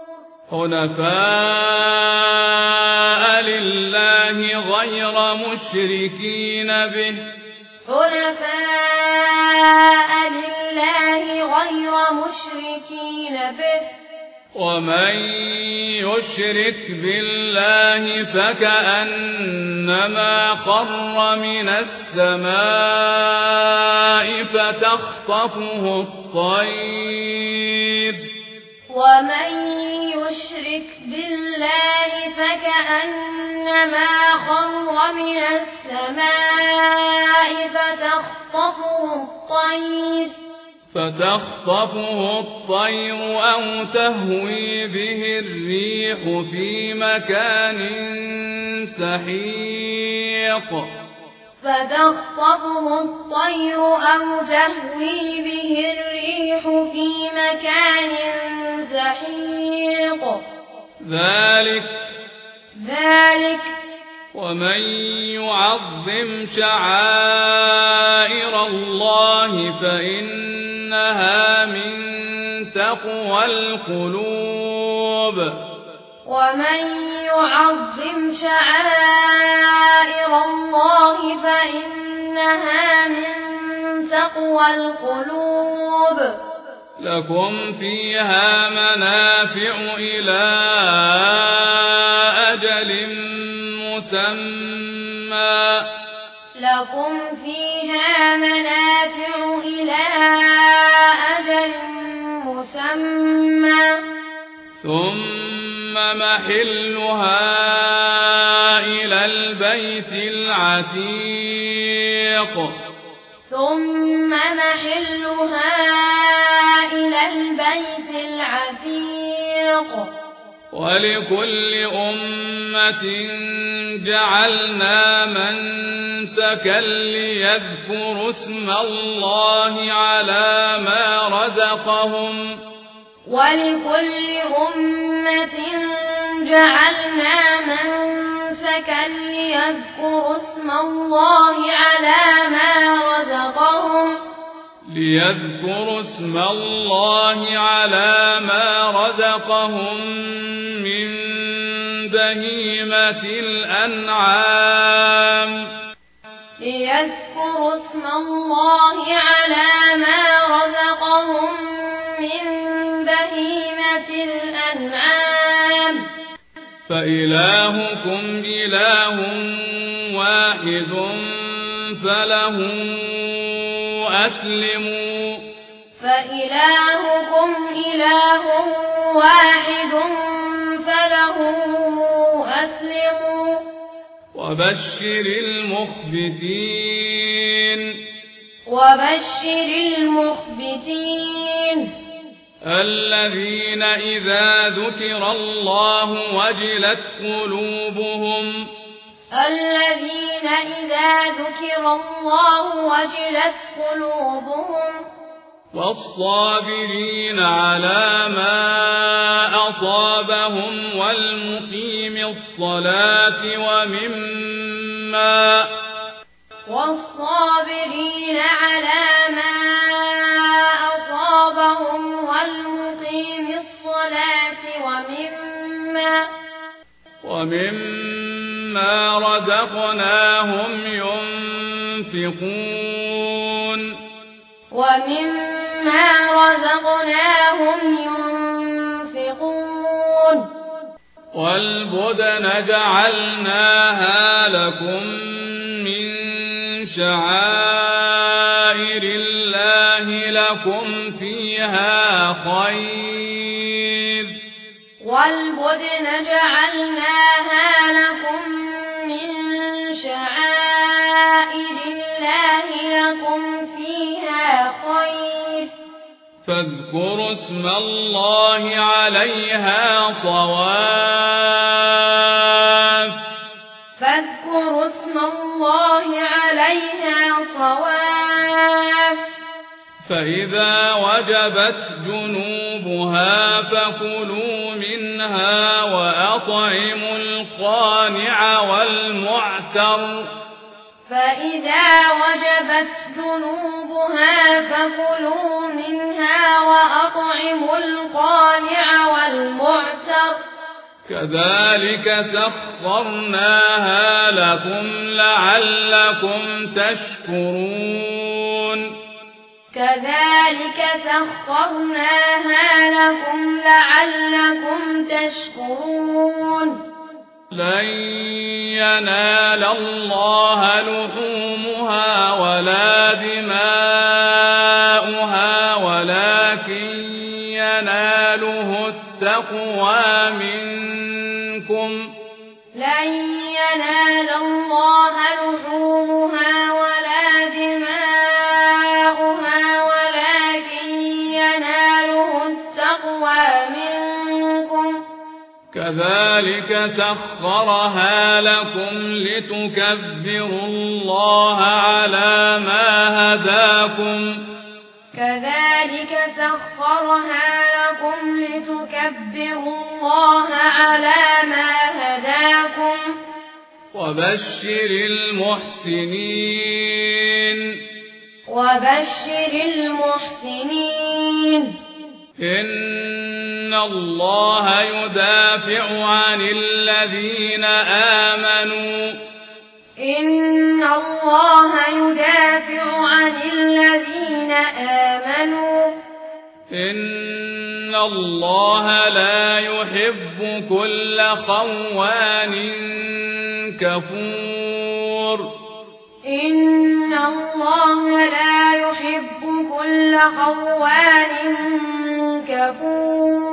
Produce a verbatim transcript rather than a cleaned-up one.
حنفاء لله غير مشركين به حنفاء لله غير مشركين به ومن يشرك بالله فكأنما خر من السماء فتخطفه الطير ومن يشرك بالله فكأنما خر من السماء فتخطفه الطير فتخطفه الطير أو تهوي به الريح في مكان سحيق فتخطفه الطير أو تهوي به الريح في مكان سحيق ذلك ذلك ومن يعظم شعائر الله فإنها من تقوى القلوب ومن يعظم شعائر الله فإنها من تقوى القلوب لكم فيها منافع إلى أجل مسمى لكم فيها منافع إلى أجل مسمى ثم محلها إلى البيت العتيق ثم محلها إلى البيت العتيق ولكل أمة جعلنا منسكا ليذكروا اسم الله على ما رزقهم ولكل أمة جعلنا منسكا ليذكروا اسم الله على ما رزقهم ليذكروا اسم الله على ما رزقهم من بهيمة الأنعام ليذكروا اسم الله على ما رزقهم من بهيمة الأنعام فإلهكم إله واحد فله أسلموا فإلهكم إله واحد فله أسلموا وبشر المخبتين وبشر المخبتين الذين إذا ذكر الله وجلت قلوبهم الذين إذا ذكر الله وجلت قلوبهم والصابرين على ما أصابهم والمقيم الصلاة ومما والصابرين على ما أصابهم والمقيم الصلاة ومما ومما رزقناهم ينفقون ومما رزقناهم ينفقون والبدن جعلناها لكم من شعائر الله لكم فيها خير والبدن جعلناها لكم من شعائر الله لكم فيها خير فاذكروا اسم الله عليها صواف فاذكروا اسم الله عليها صواف فإذا وجبت جنوبها فكلوا منها وأطعموا القانع والمعتر فإذا وجبت جنوبها فكلوا منها وأطعموا القانع والمعتر كذلك سخرناها لكم لعلكم تشكرون كذلك سخرناها لكم لعلكم تشكرون لن ينال الله لحومها ولا دماؤها ولكن يناله التقوى منكم لن ينال الله لحومها ولا دماؤها ولكن يناله التقوى منكم كذلك سخرها لكم لتكبروا الله على ما هداكم كذلك سخرها لكم لتكبروا الله على ما هداكم وبشر المحسنين وبشر المحسنين إن الله يدافع عن الذين آمنوا إن الله يدافع عن الذين آمنوا إن الله لا يحب كل خوان كفور إن الله لا يحب كل خوان كفور